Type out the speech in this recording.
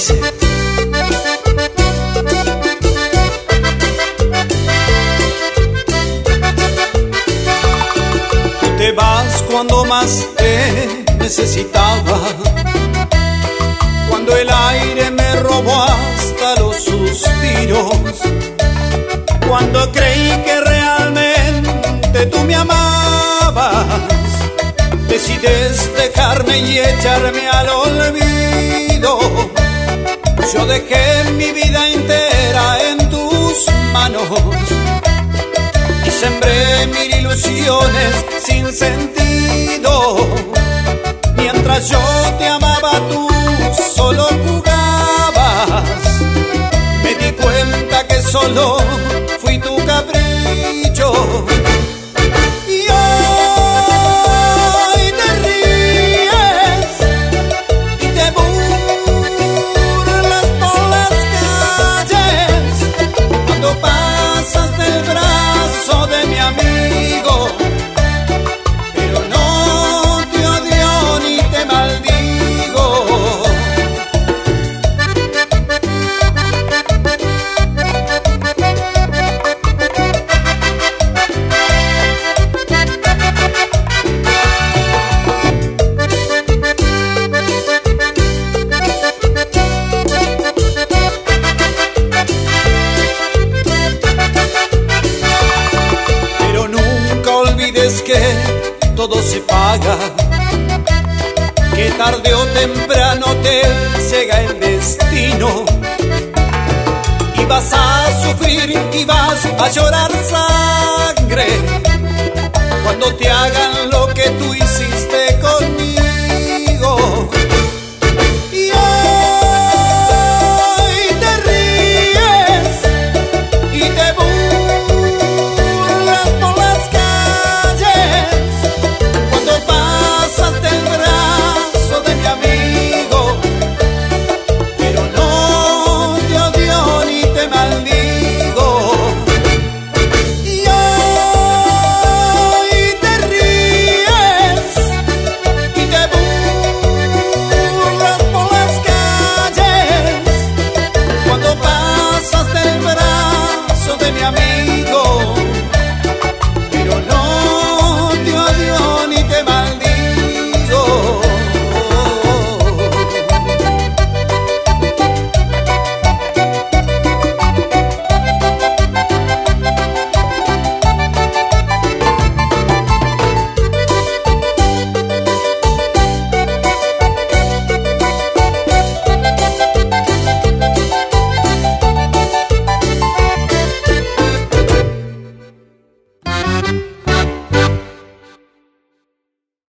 dice: tú te vas cuando más te necesitaba, cuando el aire me robó hasta los suspiros, cuando creí que realmente tú me amabas. Decides dejarme y echarme al olvido. Yo dejé mi vida entera en tus manos y sembré mil ilusiones sin sentido. Mientras yo te amaba, tú solo jugabas. Me di cuenta que solo fui tu capricho. Y hoy te ríes y te burlas por las calles cuando pasas del brazo de mi amigo. Pero no te odio ni te maldigo. Es que todo se paga, que tarde o temprano te llega el destino y vas a sufrir y vas a llorar sangre cuando te hagan lo que tú hiciste